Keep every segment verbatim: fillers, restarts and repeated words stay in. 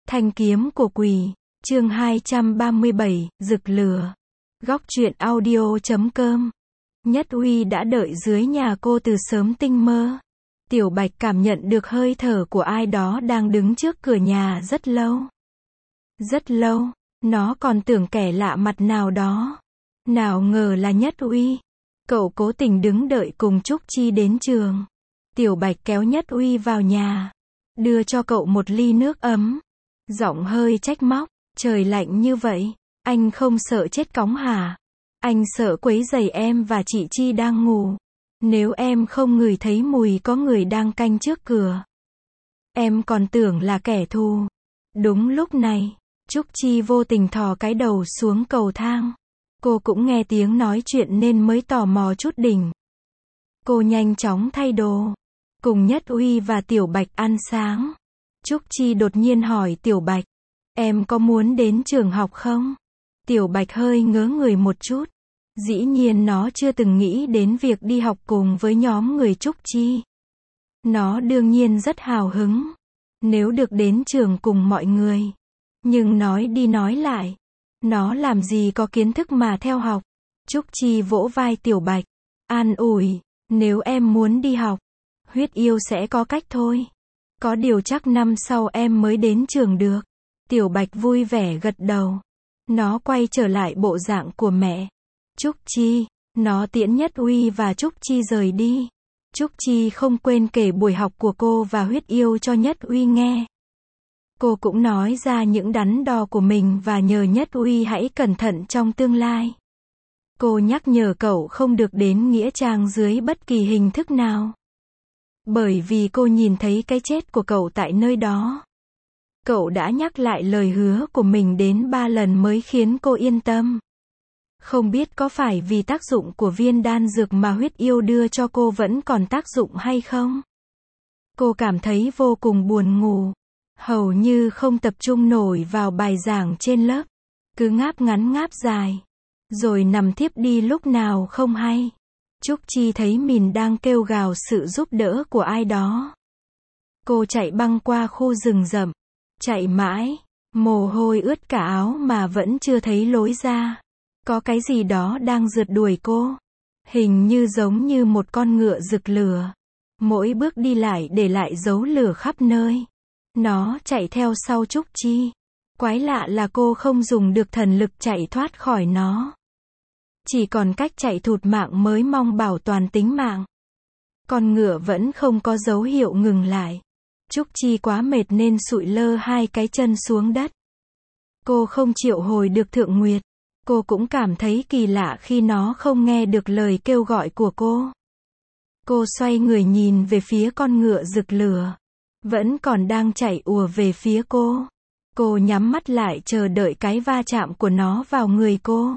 Thanh kiếm của quỷ, chương hai trăm ba mươi bảy, rực lửa. Góc truyện audio chấm com. Nhất Uy đã đợi dưới nhà cô từ sớm tinh mơ. Tiểu Bạch cảm nhận được hơi thở của ai đó đang đứng trước cửa nhà rất lâu. Rất lâu, nó còn tưởng kẻ lạ mặt nào đó. Nào ngờ là Nhất Uy. Cậu cố tình đứng đợi cùng Trúc Chi đến trường. Tiểu Bạch kéo Nhất Uy vào nhà, đưa cho cậu một ly nước ấm. Giọng hơi trách móc, trời lạnh như vậy, anh không sợ chết cóng hả? Anh sợ quấy rầy em và chị Chi đang ngủ. Nếu em không ngửi thấy mùi có người đang canh trước cửa, em còn tưởng là kẻ thù. Đúng lúc này, Trúc Chi vô tình thò cái đầu xuống cầu thang. Cô cũng nghe tiếng nói chuyện nên mới tò mò chút đỉnh. Cô nhanh chóng thay đồ, cùng Nhất Uy và Tiểu Bạch ăn sáng. Trúc Chi đột nhiên hỏi Tiểu Bạch, em có muốn đến trường học không? Tiểu Bạch hơi ngớ người một chút. Dĩ nhiên nó chưa từng nghĩ đến việc đi học cùng với nhóm người Trúc Chi. Nó đương nhiên rất hào hứng, nếu được đến trường cùng mọi người. Nhưng nói đi nói lại, nó làm gì có kiến thức mà theo học. Trúc Chi vỗ vai Tiểu Bạch, an ủi, nếu em muốn đi học, Huyết Yêu sẽ có cách thôi. Có điều chắc năm sau em mới đến trường được. Tiểu Bạch vui vẻ gật đầu. Nó quay trở lại bộ dạng của mẹ. Trúc Chi, nó tiễn Nhất Uy và Trúc Chi rời đi. Trúc Chi không quên kể buổi học của cô và Huyết Yêu cho Nhất Uy nghe. Cô cũng nói ra những đắn đo của mình và nhờ Nhất Uy hãy cẩn thận trong tương lai. Cô nhắc nhở cậu không được đến nghĩa trang dưới bất kỳ hình thức nào. Bởi vì cô nhìn thấy cái chết của cậu tại nơi đó. Cậu đã nhắc lại lời hứa của mình đến ba lần mới khiến cô yên tâm. Không biết có phải vì tác dụng của viên đan dược mà Huyết Yêu đưa cho cô vẫn còn tác dụng hay không? Cô cảm thấy vô cùng buồn ngủ. Hầu như không tập trung nổi vào bài giảng trên lớp. Cứ ngáp ngắn ngáp dài. Rồi nằm thiếp đi lúc nào không hay. Trúc Chi thấy mình đang kêu gào sự giúp đỡ của ai đó. Cô chạy băng qua khu rừng rậm. Chạy mãi, mồ hôi ướt cả áo mà vẫn chưa thấy lối ra. Có cái gì đó đang rượt đuổi cô. Hình như giống như một con ngựa rực lửa. Mỗi bước đi lại để lại dấu lửa khắp nơi. Nó chạy theo sau Trúc Chi. Quái lạ là cô không dùng được thần lực chạy thoát khỏi nó. Chỉ còn cách chạy thụt mạng mới mong bảo toàn tính mạng. Con ngựa vẫn không có dấu hiệu ngừng lại. Trúc Chi quá mệt nên sụi lơ hai cái chân xuống đất. Cô không triệu hồi được Thượng Nguyệt. Cô cũng cảm thấy kỳ lạ khi nó không nghe được lời kêu gọi của cô. Cô xoay người nhìn về phía con ngựa rực lửa. Vẫn còn đang chạy ùa về phía cô. Cô nhắm mắt lại chờ đợi cái va chạm của nó vào người cô.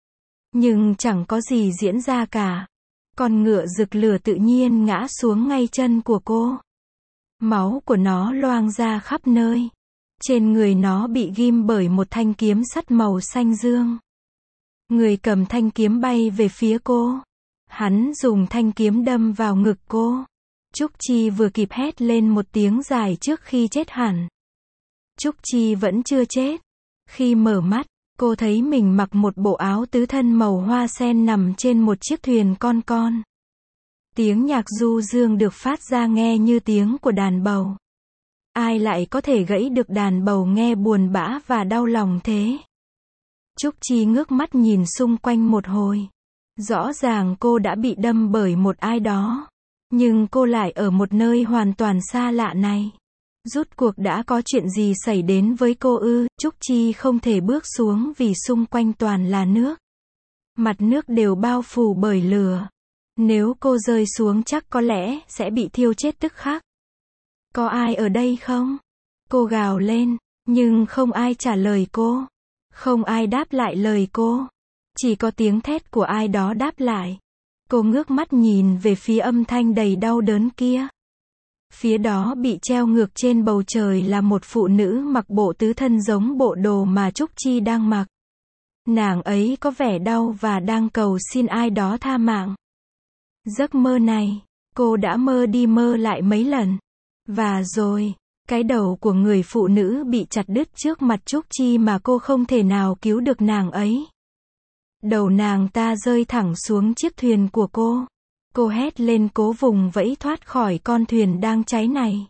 Nhưng chẳng có gì diễn ra cả. Con ngựa rực lửa tự nhiên ngã xuống ngay chân của cô. Máu của nó loang ra khắp nơi. Trên người nó bị ghim bởi một thanh kiếm sắt màu xanh dương. Người cầm thanh kiếm bay về phía cô. Hắn dùng thanh kiếm đâm vào ngực cô. Trúc Chi vừa kịp hét lên một tiếng dài trước khi chết hẳn. Trúc Chi vẫn chưa chết. Khi mở mắt, cô thấy mình mặc một bộ áo tứ thân màu hoa sen nằm trên một chiếc thuyền con con. Tiếng nhạc du dương được phát ra nghe như tiếng của đàn bầu. Ai lại có thể gãy được đàn bầu nghe buồn bã và đau lòng thế? Trúc Chi ngước mắt nhìn xung quanh một hồi. Rõ ràng cô đã bị đâm bởi một ai đó. Nhưng cô lại ở một nơi hoàn toàn xa lạ này. Rốt cuộc đã có chuyện gì xảy đến với cô ư? Trúc Chi không thể bước xuống vì xung quanh toàn là nước. Mặt nước đều bao phủ bởi lửa. Nếu cô rơi xuống chắc có lẽ sẽ bị thiêu chết tức khắc. Có ai ở đây không? Cô gào lên, nhưng không ai trả lời cô. Không ai đáp lại lời cô. Chỉ có tiếng thét của ai đó đáp lại. Cô ngước mắt nhìn về phía âm thanh đầy đau đớn kia. Phía đó bị treo ngược trên bầu trời là một phụ nữ mặc bộ tứ thân giống bộ đồ mà Trúc Chi đang mặc. Nàng ấy có vẻ đau và đang cầu xin ai đó tha mạng. Giấc mơ này, cô đã mơ đi mơ lại mấy lần. Và rồi, Cái đầu của người phụ nữ bị chặt đứt trước mặt Trúc Chi mà cô không thể nào cứu được nàng ấy. Đầu nàng ta rơi thẳng xuống chiếc thuyền của cô. Cô hét lên cố vùng vẫy thoát khỏi con thuyền đang cháy này.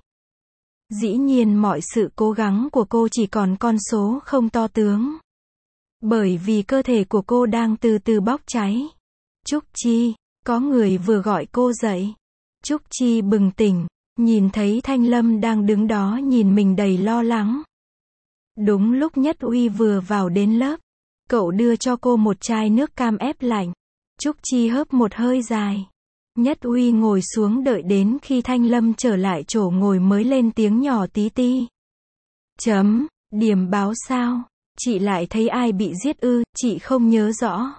Dĩ nhiên mọi sự cố gắng của cô chỉ còn con số không to tướng. Bởi vì cơ thể của cô đang từ từ bốc cháy. Trúc Chi, có người vừa gọi cô dậy. Trúc Chi bừng tỉnh, nhìn thấy Thanh Lâm đang đứng đó nhìn mình đầy lo lắng. Đúng lúc Nhất Uy vừa vào đến lớp, cậu đưa cho cô một chai nước cam ép lạnh. Trúc Chi hớp một hơi dài. Nhất Uy ngồi xuống đợi đến khi Thanh Lâm trở lại chỗ ngồi mới lên tiếng nhỏ tí ti. Chấm, điểm báo sao? Chị lại thấy ai bị giết ư? Chị không nhớ rõ.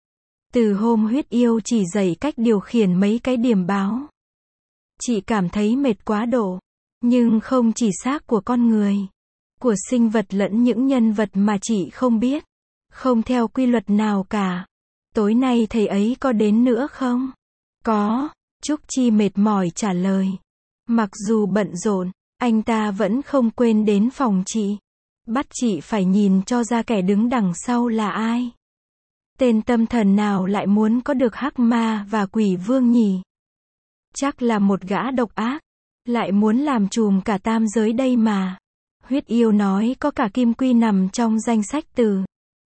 Từ hôm huyết yêu chỉ dạy cách điều khiển mấy cái điểm báo. Chị cảm thấy mệt quá độ. Nhưng không chỉ xác của con người, của sinh vật lẫn những nhân vật mà chị không biết. Không theo quy luật nào cả. Tối nay thầy ấy có đến nữa không? Có, Trúc Chi mệt mỏi trả lời. Mặc dù bận rộn, anh ta vẫn không quên đến phòng chị. Bắt chị phải nhìn cho ra kẻ đứng đằng sau là ai. Tên tâm thần nào lại muốn có được hắc ma và quỷ vương nhỉ? Chắc là một gã độc ác. Lại muốn làm trùm cả tam giới đây mà. Huyết yêu nói có cả Kim Quy nằm trong danh sách từ.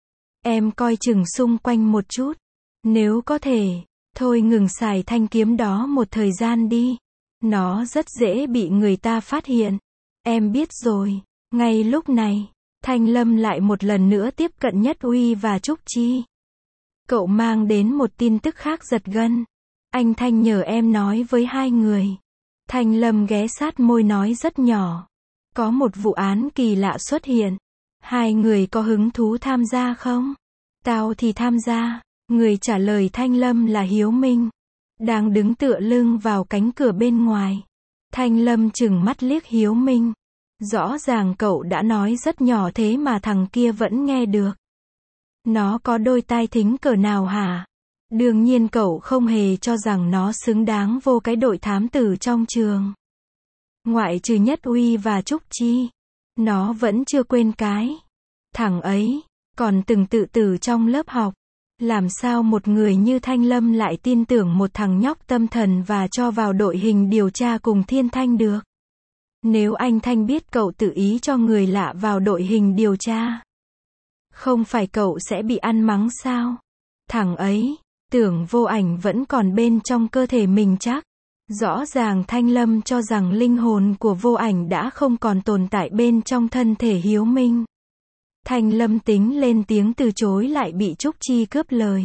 Em coi chừng xung quanh một chút. Nếu có thể, thôi ngừng xài thanh kiếm đó một thời gian đi. Nó rất dễ bị người ta phát hiện. Em biết rồi. Ngay lúc này, Thanh Lâm lại một lần nữa tiếp cận Nhất Uy và Trúc Chi. Cậu mang đến một tin tức khác giật gân. Anh Thanh nhờ em nói với hai người. Thanh Lâm ghé sát môi nói rất nhỏ. Có một vụ án kỳ lạ xuất hiện. Hai người có hứng thú tham gia không? Tao thì tham gia. Người trả lời Thanh Lâm là Hiếu Minh. Đang đứng tựa lưng vào cánh cửa bên ngoài. Thanh Lâm chừng mắt liếc Hiếu Minh. Rõ ràng cậu đã nói rất nhỏ thế mà thằng kia vẫn nghe được. Nó có đôi tai thính cỡ nào hả? Đương nhiên cậu không hề cho rằng nó xứng đáng vô cái đội thám tử trong trường. Ngoại trừ Nhất Uy và Trúc Chi. Nó vẫn chưa quên cái. Thằng ấy, còn từng tự tử trong lớp học. Làm sao một người như Thanh Lâm lại tin tưởng một thằng nhóc tâm thần và cho vào đội hình điều tra cùng Thiên Thanh được? Nếu anh Thanh biết cậu tự ý cho người lạ vào đội hình điều tra, không phải cậu sẽ bị ăn mắng sao? Thằng ấy, tưởng Vô Ảnh vẫn còn bên trong cơ thể mình chắc. Rõ ràng Thanh Lâm cho rằng linh hồn của Vô Ảnh đã không còn tồn tại bên trong thân thể Hiếu Minh. Thanh Lâm tính lên tiếng từ chối lại bị Trúc Chi cướp lời.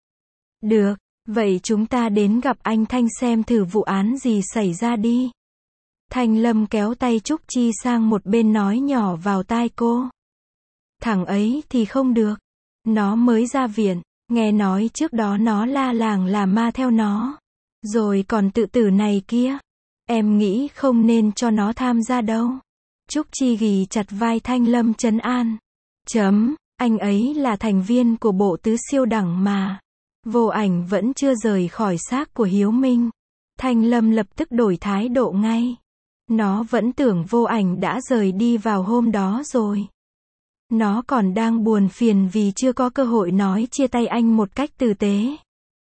Được, vậy chúng ta đến gặp anh Thanh xem thử vụ án gì xảy ra đi. Thanh Lâm kéo tay Trúc Chi sang một bên nói nhỏ vào tai cô. Thằng ấy thì không được. Nó mới ra viện, nghe nói trước đó nó la làng là ma theo nó. Rồi còn tự tử này kia. Em nghĩ không nên cho nó tham gia đâu. Trúc Chi ghì chặt vai Thanh Lâm trấn an. Chấm, anh ấy là thành viên của bộ tứ siêu đẳng mà. Vô Ảnh vẫn chưa rời khỏi xác của Hiếu Minh. Thanh Lâm lập tức đổi thái độ ngay. Nó vẫn tưởng Vô Ảnh đã rời đi vào hôm đó rồi. Nó còn đang buồn phiền vì chưa có cơ hội nói chia tay anh một cách tử tế.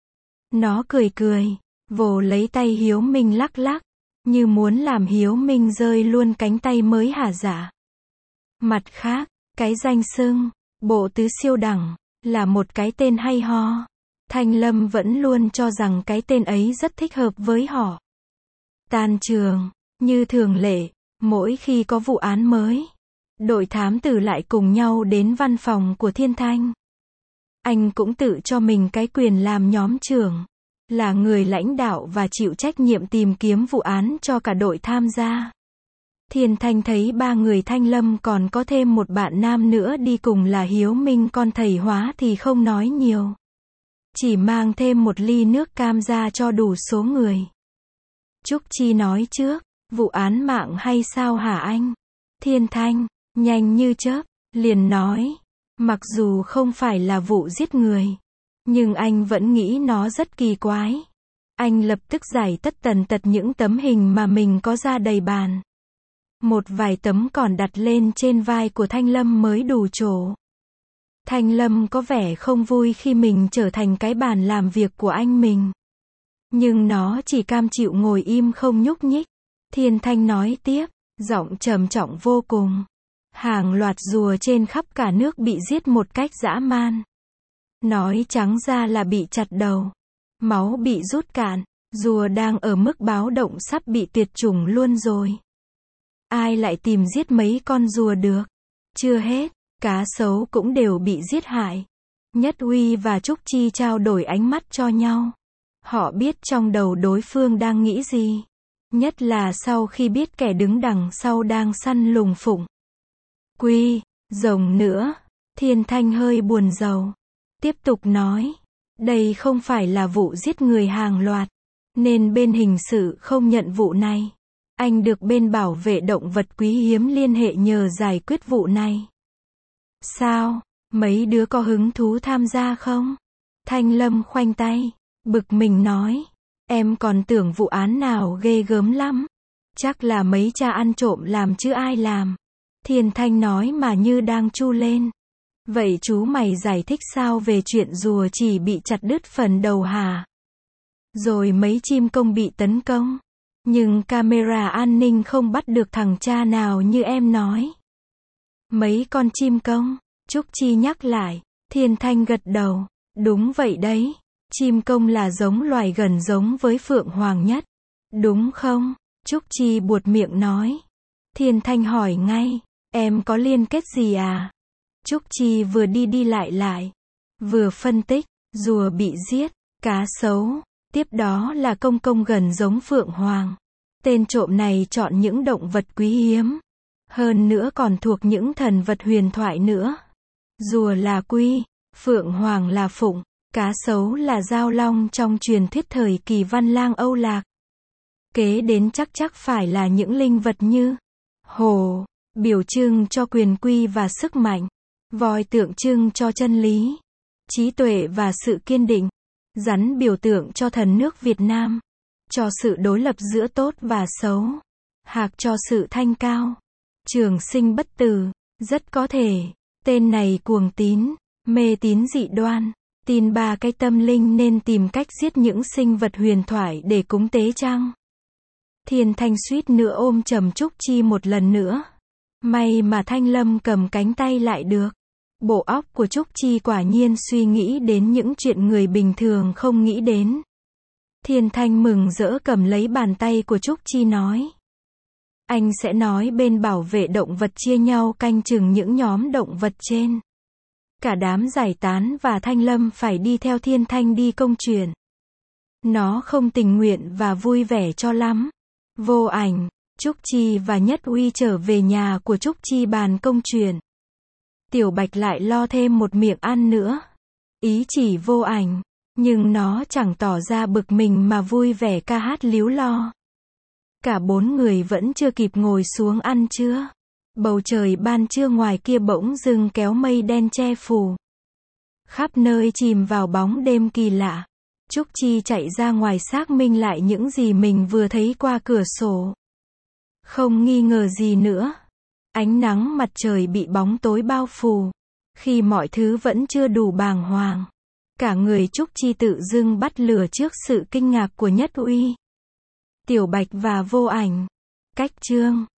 Nó cười cười, vồ lấy tay Hiếu Minh lắc lắc, như muốn làm Hiếu Minh rơi luôn cánh tay mới hả dạ. Mặt khác, cái danh xưng, bộ tứ siêu đẳng, là một cái tên hay ho. Thanh Lâm vẫn luôn cho rằng cái tên ấy rất thích hợp với họ. Tan trường, như thường lệ, mỗi khi có vụ án mới, đội thám tử lại cùng nhau đến văn phòng của Thiên Thanh. Anh cũng tự cho mình cái quyền làm nhóm trưởng, là người lãnh đạo và chịu trách nhiệm tìm kiếm vụ án cho cả đội tham gia. Thiên Thanh thấy ba người Thanh Lâm còn có thêm một bạn nam nữa đi cùng là Hiếu Minh con thầy hóa thì không nói nhiều. Chỉ mang thêm một ly nước cam ra cho đủ số người. Trúc Chi nói trước, vụ án mạng hay sao hả anh? Thiên Thanh, nhanh như chớp, liền nói, mặc dù không phải là vụ giết người, nhưng anh vẫn nghĩ nó rất kỳ quái. Anh lập tức giải tất tần tật những tấm hình mà mình có ra đầy bàn. Một vài tấm còn đặt lên trên vai của Thanh Lâm mới đủ chỗ. Thanh Lâm có vẻ không vui khi mình trở thành cái bàn làm việc của anh mình. Nhưng nó chỉ cam chịu ngồi im không nhúc nhích. Thiên Thanh nói tiếp, giọng trầm trọng vô cùng. Hàng loạt rùa trên khắp cả nước bị giết một cách dã man. Nói trắng ra là bị chặt đầu. Máu bị rút cạn. Rùa đang ở mức báo động sắp bị tuyệt chủng luôn rồi. Ai lại tìm giết mấy con rùa được? Chưa hết, cá sấu cũng đều bị giết hại. Nhất Uy và Trúc Chi trao đổi ánh mắt cho nhau. Họ biết trong đầu đối phương đang nghĩ gì. Nhất là sau khi biết kẻ đứng đằng sau đang săn lùng phụng. Quy, rồng nữa. Thiên Thanh hơi buồn rầu. Tiếp tục nói. Đây không phải là vụ giết người hàng loạt. Nên bên hình sự không nhận vụ này. Anh được bên bảo vệ động vật quý hiếm liên hệ nhờ giải quyết vụ này. Sao? Mấy đứa có hứng thú tham gia không? Thanh Lâm khoanh tay. Bực mình nói. Em còn tưởng vụ án nào ghê gớm lắm. Chắc là mấy cha ăn trộm làm chứ ai làm. Thiên Thanh nói mà như đang chu lên. Vậy chú mày giải thích sao về chuyện rùa chỉ bị chặt đứt phần đầu hả? Rồi mấy chim công bị tấn công. Nhưng camera an ninh không bắt được thằng cha nào như em nói. Mấy con chim công? Trúc Chi nhắc lại. Thiên Thanh gật đầu. Đúng vậy đấy. Chim công là giống loài gần giống với phượng hoàng nhất. Đúng không? Trúc Chi buột miệng nói. Thiên Thanh hỏi ngay. Em có liên kết gì à? Trúc Chi vừa đi đi lại lại. Vừa phân tích. Rùa bị giết. Cá sấu. Tiếp đó là công công gần giống phượng hoàng. Tên trộm này chọn những động vật quý hiếm. Hơn nữa còn thuộc những thần vật huyền thoại nữa. Rùa là quy. Phượng hoàng là phụng. Cá sấu là giao long trong truyền thuyết thời kỳ Văn Lang Âu Lạc. Kế đến chắc chắc phải là những linh vật như hổ, biểu trưng cho quyền quy và sức mạnh. Voi tượng trưng cho chân lý, trí tuệ và sự kiên định. Rắn biểu tượng cho thần nước Việt Nam, cho sự đối lập giữa tốt và xấu. Hạc cho sự thanh cao, trường sinh bất tử. Rất có thể, tên này cuồng tín, mê tín dị đoan, tin ba cái tâm linh nên tìm cách giết những sinh vật huyền thoại để cúng tế chăng? Thiên Thanh suýt nữa ôm chầm Trúc Chi một lần nữa. May mà Thanh Lâm cầm cánh tay lại được. Bộ óc của Trúc Chi quả nhiên suy nghĩ đến những chuyện người bình thường không nghĩ đến. Thiên Thanh mừng rỡ cầm lấy bàn tay của Trúc Chi nói. Anh sẽ nói bên bảo vệ động vật chia nhau canh chừng những nhóm động vật trên. Cả đám giải tán và Thanh Lâm phải đi theo Thiên Thanh đi công chuyện. Nó không tình nguyện và vui vẻ cho lắm. Vô Ảnh, Trúc Chi và Nhất Uy trở về nhà của Trúc Chi bàn công chuyện. Tiểu Bạch lại lo thêm một miệng ăn nữa. Ý chỉ Vô Ảnh, nhưng nó chẳng tỏ ra bực mình mà vui vẻ ca hát líu lo. Cả bốn người vẫn chưa kịp ngồi xuống ăn trưa. Bầu trời ban trưa ngoài kia bỗng dưng kéo mây đen che phủ. Khắp nơi chìm vào bóng đêm kỳ lạ. Trúc Chi chạy ra ngoài xác minh lại những gì mình vừa thấy qua cửa sổ. Không nghi ngờ gì nữa. Ánh nắng mặt trời bị bóng tối bao phủ. Khi mọi thứ vẫn chưa đủ bàng hoàng. Cả người Trúc Chi tự dưng bắt lửa trước sự kinh ngạc của Nhất Uy, Tiểu Bạch và Vô Ảnh. Cách chương